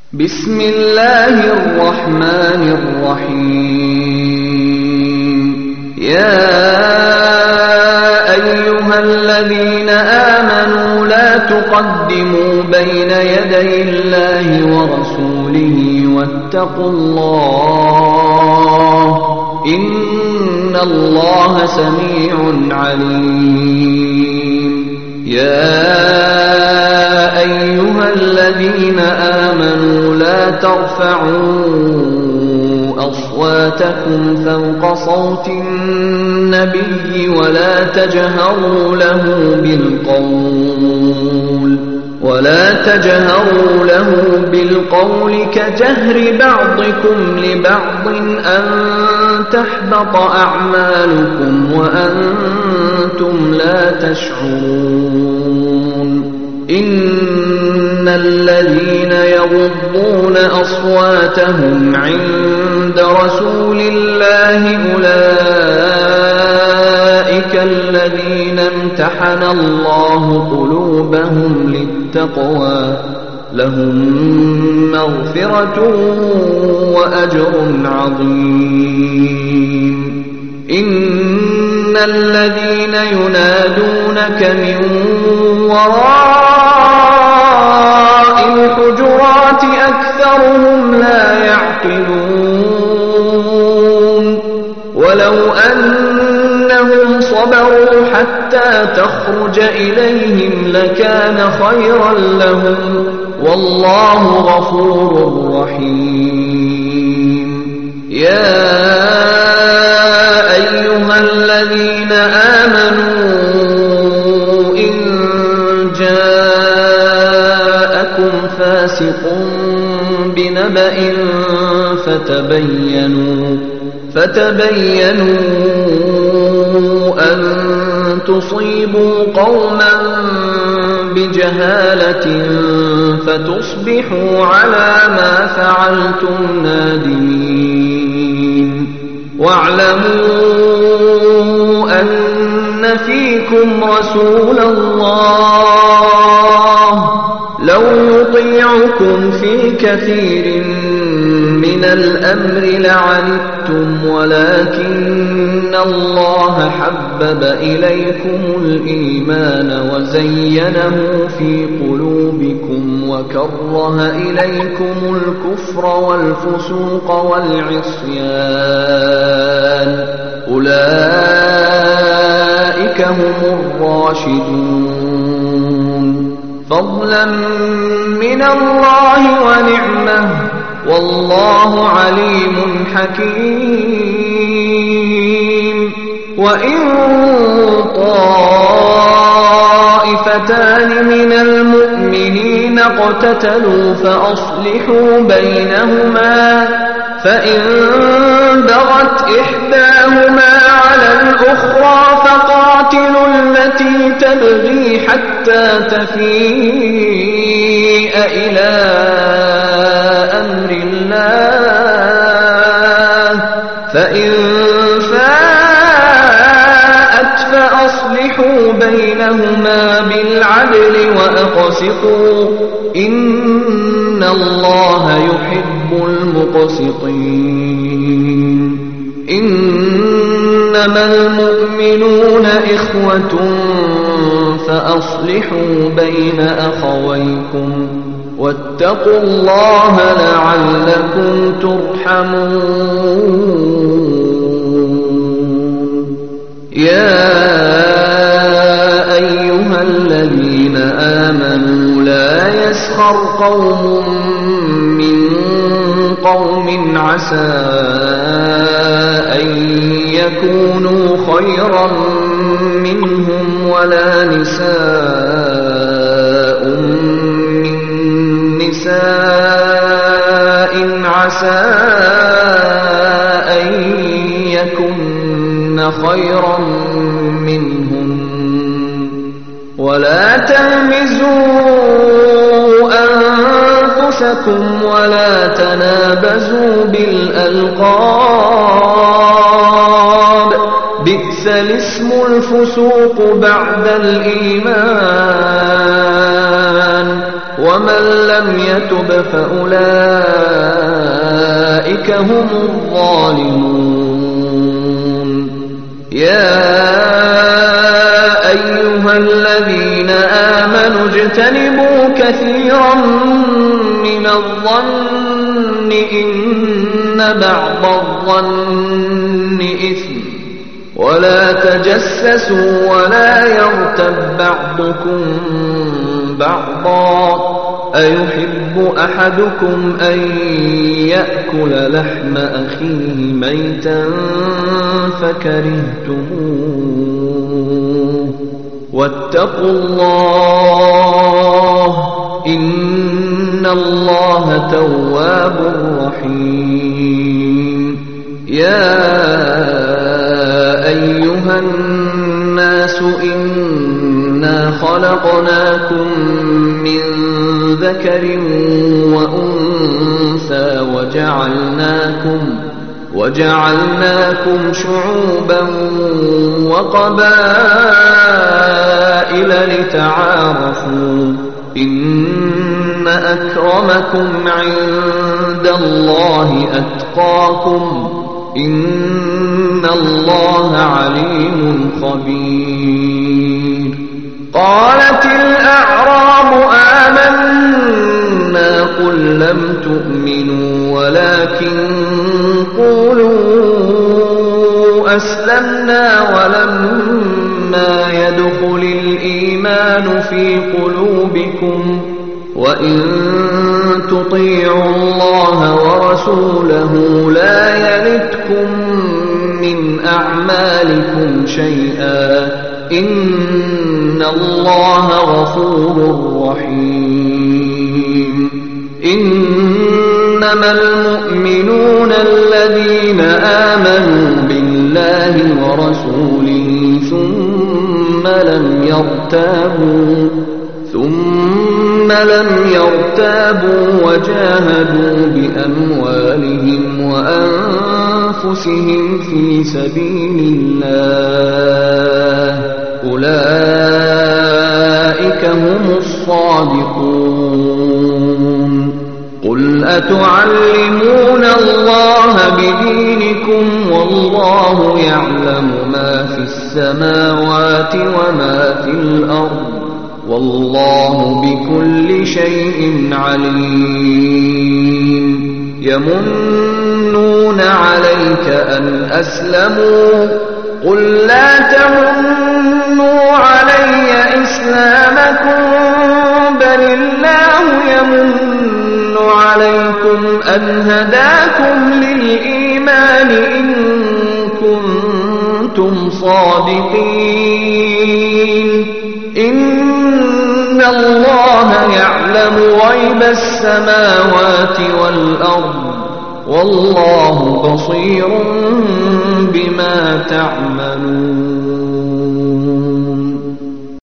بسم الله الرحمن الرحيم. يا أيها الذين آمنوا لا تقدموا بين يدي الله ورسوله واتقوا الله إن الله سميع عليم. يا أيها الذين آمنوا لا ترفعوا أصواتكم فوق صوت النبي ولا تجهروا له بالقول كجهر بعضكم لبعض أن تحبط أعمالكم وأنتم لا تشعرون. إن الذين يغضون أصواتهم عند رسول الله أولئك الذين امتحن الله قلوبهم للتقوى لهم مغفرة وأجر عظيم. إن الذين ينادونك من وراء الحجرات أكثرهم لا يعقلون. ولو أنهم صبروا حتى تخرج إليهم لكان خيرا لهم والله غفور رحيم. يا أيها الذين آمنوا إن جاءكم فاسق بنبأ فتبينوا أن تصيبوا قوما بجهالة فتصبحوا على ما فعلتم نادمين. واعلموا أن فيكم رسول الله لو يطيعكم في كثير من الأمر لعنتم ولكن الله حبب إليكم الإيمان وزينه في قلوبكم وكره إليكم الكفر والفسوق والعصيان أولئك هم الراشدون فضلا من الله ونعمه والله عليم حكيم. وإن طائفتان من المؤمنين اقتتلوا فأصلحوا بينهما فإن بغت إحداهما على الأخرى فقاتلوا التي تبغي حتى تفيء إلى أمر الله فإن فاءت فأصلحوا بينهما بالعدل وأقسطوا إن الله يحب المقسطين. إنما المؤمنون إخوة فأصلحوا بين أخويكم واتقوا الله لعلكم ترحمون. يا أيها الذين آمنوا لا يسخر قوم من قوم عسى أن يكونوا خيرا منهم ولا نساء من نساء عسى أن يكن خيرا منهم ولا تلمزوا أنفسكم ولا تنابزوا بالألقاب بئس الاسم الفسوق بعد الإيمان ومن لم يتب فأولئك هم الظالمون. يا أيها الذين آمنوا اجتنبوا كثيرا من الظن إن بعض الظن إثم ولا تجسسوا ولا يغتب بعضكم بعضا أيحب أحدكم أن يأكل لحم أخيه ميتا فكرهتموه واتقوا الله إن الله تواب رحيم. يا أيها الناس إنا خلقناكم من ذكر وأنثى وجعلناكم شعوبا وقبائل لتعارفوا إن أكرمكم عند الله أتقاكم إن الله عليم خبير. قالت الأعراب آمنا قل لم تؤمنوا ولكن قولوا أسلمنا ولما يدخل الإيمان في قلوبكم وإن تطيعوا الله ورسوله لا يلتكم من أعمالكم شيئا إن الله غفور رحيم. إنما المؤمنون الذين آمنوا بالله ورسوله ثم لم يرتابوا وجاهدوا بأموالهم وأنفسهم في سبيل الله أولئك هم الصادقون. قل أتعلمون الله بدينكم والله يعلم ما في السماوات وما في الأرض والله بكل شيء عليم. يمنون عليك أن أسلموا قل لا تمنوا علي إسلامكم بل الله يمن عليكم أن هداكم للإيمان إن كنتم صادقين. إن الله يعلم غيب السماوات والأرض والله بصير بما تعملون.